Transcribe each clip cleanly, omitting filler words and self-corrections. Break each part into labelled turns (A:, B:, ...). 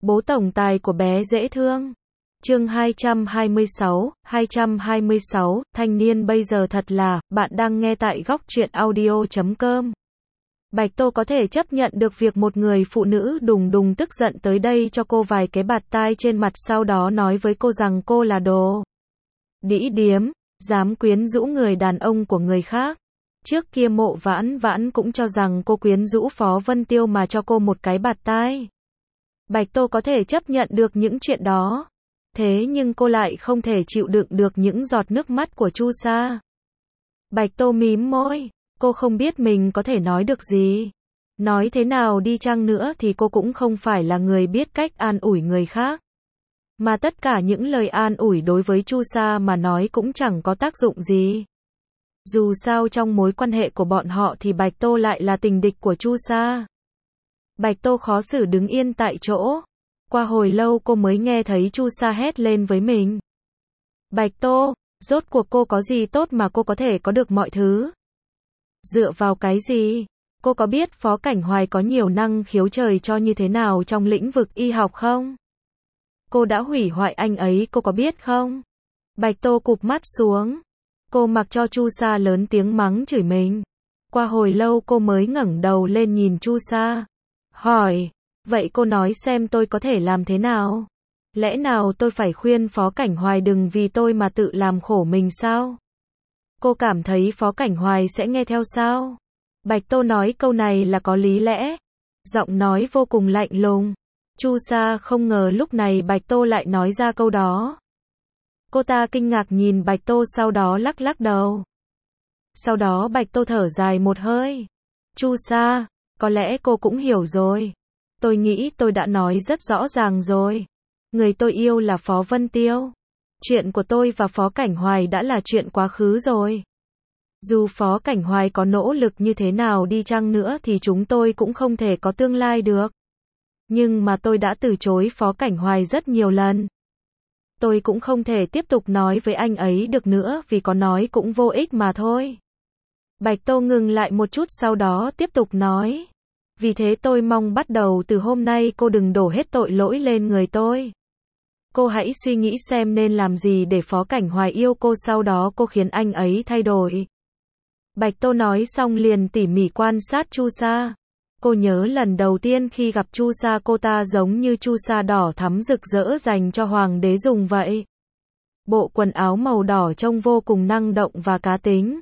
A: Bố tổng tài của bé dễ thương. Chương 226, thanh niên bây giờ thật là, bạn đang nghe tại góc truyện audio.com. Bạch Tô có thể chấp nhận được việc một người phụ nữ đùng đùng tức giận tới đây cho cô vài cái bạt tai trên mặt, sau đó nói với cô rằng cô là đồ đĩ điếm, dám quyến rũ người đàn ông của người khác. Trước kia Mộ Vãn Vãn cũng cho rằng cô quyến rũ Phó Vân Tiêu mà cho cô một cái bạt tai. Bạch Tô có thể chấp nhận được những chuyện đó. Thế nhưng cô lại không thể chịu đựng được những giọt nước mắt của Chu Sa. Bạch Tô mím môi, cô không biết mình có thể nói được gì. Nói thế nào đi chăng nữa thì cô cũng không phải là người biết cách an ủi người khác. Mà tất cả những lời an ủi đối với Chu Sa mà nói cũng chẳng có tác dụng gì. Dù sao trong mối quan hệ của bọn họ thì Bạch Tô lại là tình địch của Chu Sa. Bạch Tô khó xử đứng yên tại chỗ. Qua hồi lâu cô mới nghe thấy Chu Sa hét lên với mình. Bạch Tô, rốt cuộc cô có gì tốt mà cô có thể có được mọi thứ? Dựa vào cái gì? Cô có biết Phó Cảnh Hoài có nhiều năng khiếu trời cho như thế nào trong lĩnh vực y học không? Cô đã hủy hoại anh ấy, cô có biết không? Bạch Tô cụp mắt xuống. Cô mặc cho Chu Sa lớn tiếng mắng chửi mình. Qua hồi lâu cô mới ngẩng đầu lên nhìn Chu Sa. Hỏi, vậy cô nói xem tôi có thể làm thế nào? Lẽ nào tôi phải khuyên Phó Cảnh Hoài đừng vì tôi mà tự làm khổ mình sao? Cô cảm thấy Phó Cảnh Hoài sẽ nghe theo sao? Bạch Tô nói câu này là có lý lẽ. Giọng nói vô cùng lạnh lùng. Chu Sa không ngờ lúc này Bạch Tô lại nói ra câu đó. Cô ta kinh ngạc nhìn Bạch Tô, sau đó lắc lắc đầu. Sau đó Bạch Tô thở dài một hơi. Chu Sa, có lẽ cô cũng hiểu rồi. Tôi nghĩ tôi đã nói rất rõ ràng rồi. Người tôi yêu là Phó Vân Tiêu. Chuyện của tôi và Phó Cảnh Hoài đã là chuyện quá khứ rồi. Dù Phó Cảnh Hoài có nỗ lực như thế nào đi chăng nữa thì chúng tôi cũng không thể có tương lai được. Nhưng mà tôi đã từ chối Phó Cảnh Hoài rất nhiều lần. Tôi cũng không thể tiếp tục nói với anh ấy được nữa, vì có nói cũng vô ích mà thôi. Bạch Tô ngừng lại một chút sau đó tiếp tục nói. Vì thế tôi mong bắt đầu từ hôm nay cô đừng đổ hết tội lỗi lên người tôi. Cô hãy suy nghĩ xem nên làm gì để Phó Cảnh Hoài yêu cô, sau đó cô khiến anh ấy thay đổi. Bạch Tô nói xong liền tỉ mỉ quan sát Chu Sa. Cô nhớ lần đầu tiên khi gặp Chu Sa, cô ta giống như chu sa đỏ thắm rực rỡ dành cho hoàng đế dùng vậy. Bộ quần áo màu đỏ trông vô cùng năng động và cá tính.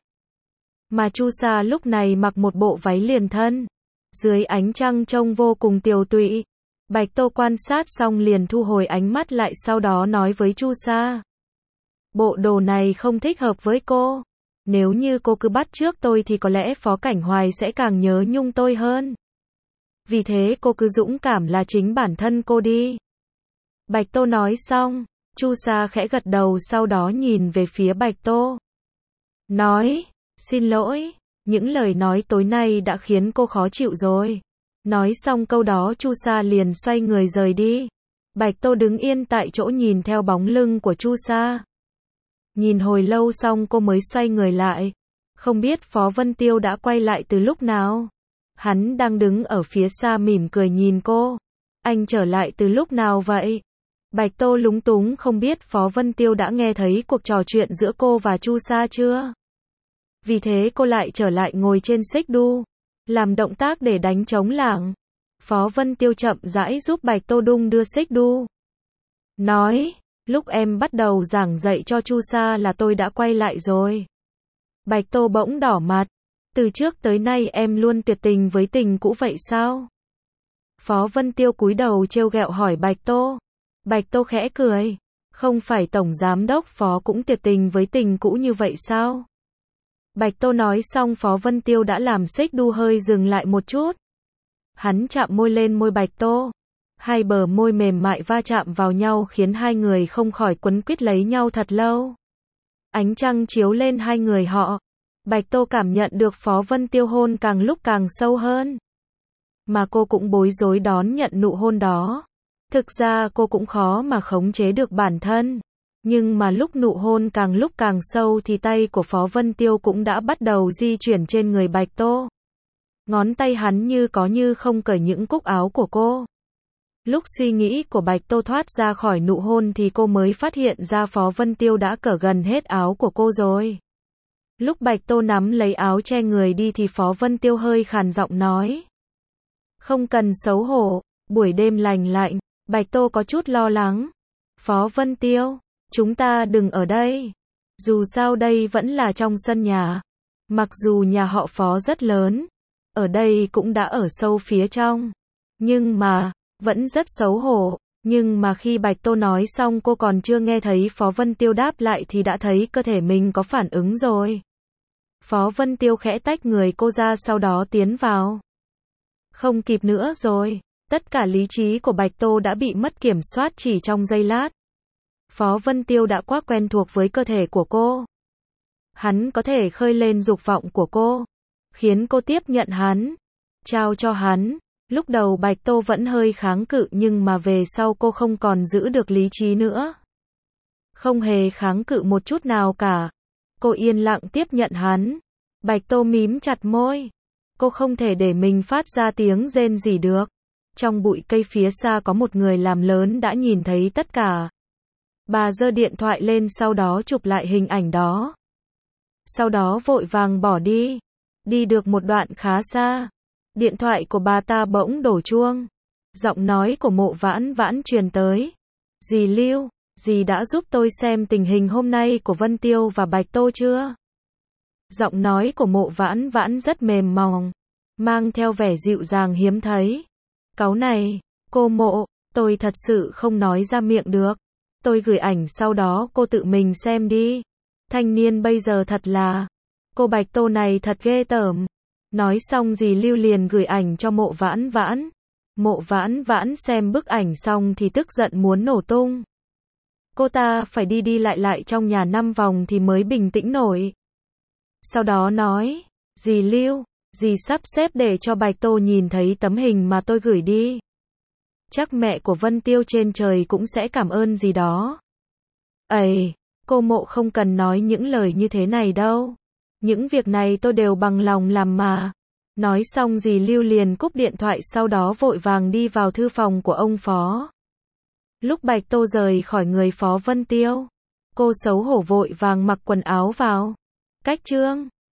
A: Mà Chu Sa lúc này mặc một bộ váy liền thân. Dưới ánh trăng trông vô cùng tiều tụy. Bạch Tô quan sát xong liền thu hồi ánh mắt lại, sau đó nói với Chu Sa. Bộ đồ này không thích hợp với cô. Nếu như cô cứ bắt chước tôi thì có lẽ Phó Cảnh Hoài sẽ càng nhớ nhung tôi hơn. Vì thế cô cứ dũng cảm là chính bản thân cô đi. Bạch Tô nói xong, Chu Sa khẽ gật đầu, sau đó nhìn về phía Bạch Tô. Nói, xin lỗi, những lời nói tối nay đã khiến cô khó chịu rồi. Nói xong câu đó Chu Sa liền xoay người rời đi. Bạch Tô đứng yên tại chỗ nhìn theo bóng lưng của Chu Sa. Nhìn hồi lâu xong cô mới xoay người lại. Không biết Phó Vân Tiêu đã quay lại từ lúc nào. Hắn đang đứng ở phía xa mỉm cười nhìn cô. Anh trở lại từ lúc nào vậy? Bạch Tô lúng túng không biết Phó Vân Tiêu đã nghe thấy cuộc trò chuyện giữa cô và Chu Sa chưa. Vì thế cô lại trở lại ngồi trên xích đu, làm động tác để đánh trống lảng. Phó Vân Tiêu chậm rãi giúp Bạch Tô đung đưa xích đu. Nói, lúc em bắt đầu giảng dạy cho Chu Sa là tôi đã quay lại rồi. Bạch Tô bỗng đỏ mặt. Từ trước tới nay em luôn tuyệt tình với tình cũ vậy sao? Phó Vân Tiêu cúi đầu trêu ghẹo hỏi Bạch Tô. Bạch Tô khẽ cười. Không phải Tổng Giám đốc Phó cũng tuyệt tình với tình cũ như vậy sao? Bạch Tô nói xong Phó Vân Tiêu đã làm xích đu hơi dừng lại một chút. Hắn chạm môi lên môi Bạch Tô. Hai bờ môi mềm mại va chạm vào nhau khiến hai người không khỏi quấn quýt lấy nhau thật lâu. Ánh trăng chiếu lên hai người họ. Bạch Tô cảm nhận được Phó Vân Tiêu hôn càng lúc càng sâu hơn. Mà cô cũng bối rối đón nhận nụ hôn đó. Thực ra cô cũng khó mà khống chế được bản thân. Nhưng mà lúc nụ hôn càng lúc càng sâu thì tay của Phó Vân Tiêu cũng đã bắt đầu di chuyển trên người Bạch Tô. Ngón tay hắn như có như không cởi những cúc áo của cô. Lúc suy nghĩ của Bạch Tô thoát ra khỏi nụ hôn thì cô mới phát hiện ra Phó Vân Tiêu đã cởi gần hết áo của cô rồi. Lúc Bạch Tô nắm lấy áo che người đi thì Phó Vân Tiêu hơi khàn giọng nói. Không cần xấu hổ, buổi đêm lành lạnh, Bạch Tô có chút lo lắng. Phó Vân Tiêu, chúng ta đừng ở đây. Dù sao đây vẫn là trong sân nhà. Mặc dù nhà họ Phó rất lớn, ở đây cũng đã ở sâu phía trong. Nhưng mà, vẫn rất xấu hổ. Nhưng mà khi Bạch Tô nói xong cô còn chưa nghe thấy Phó Vân Tiêu đáp lại thì đã thấy cơ thể mình có phản ứng rồi. Phó Vân Tiêu khẽ tách người cô ra sau đó tiến vào. Không kịp nữa rồi. Tất cả lý trí của Bạch Tô đã bị mất kiểm soát chỉ trong giây lát. Phó Vân Tiêu đã quá quen thuộc với cơ thể của cô. Hắn có thể khơi lên dục vọng của cô, khiến cô tiếp nhận hắn, trao cho hắn. Lúc đầu Bạch Tô vẫn hơi kháng cự nhưng mà về sau cô không còn giữ được lý trí nữa. Không hề kháng cự một chút nào cả. Cô yên lặng tiếp nhận hắn. Bạch Tô mím chặt môi. Cô không thể để mình phát ra tiếng rên gì được. Trong bụi cây phía xa có một người làm lớn đã nhìn thấy tất cả. Bà giơ điện thoại lên sau đó chụp lại hình ảnh đó. Sau đó vội vàng bỏ đi. Đi được một đoạn khá xa. Điện thoại của bà ta bỗng đổ chuông. Giọng nói của Mộ Vãn Vãn truyền tới. Dì Lưu, dì đã giúp tôi xem tình hình hôm nay của Vân Tiêu và Bạch Tô chưa? Giọng nói của Mộ Vãn Vãn rất mềm mỏng, mang theo vẻ dịu dàng hiếm thấy. Cáu này, cô Mộ, tôi thật sự không nói ra miệng được. Tôi gửi ảnh sau đó cô tự mình xem đi. Thanh niên bây giờ thật là, cô Bạch Tô này thật ghê tởm. Nói xong dì Lưu liền gửi ảnh cho Mộ Vãn Vãn. Mộ Vãn Vãn xem bức ảnh xong thì tức giận muốn nổ tung. Cô ta phải đi đi lại lại trong nhà 5 vòng thì mới bình tĩnh nổi. Sau đó nói, dì Lưu, dì sắp xếp để cho Bạch Tô nhìn thấy tấm hình mà tôi gửi đi. Chắc mẹ của Vân Tiêu trên trời cũng sẽ cảm ơn gì đó. Ây, cô Mộ không cần nói những lời như thế này đâu. Những việc này tôi đều bằng lòng làm mà. Nói xong dì Lưu liền cúp điện thoại sau đó vội vàng đi vào thư phòng của ông Phó. Lúc Bạch Tô rời khỏi người Phó Vân Tiêu, cô xấu hổ vội vàng mặc quần áo vào. Cách chương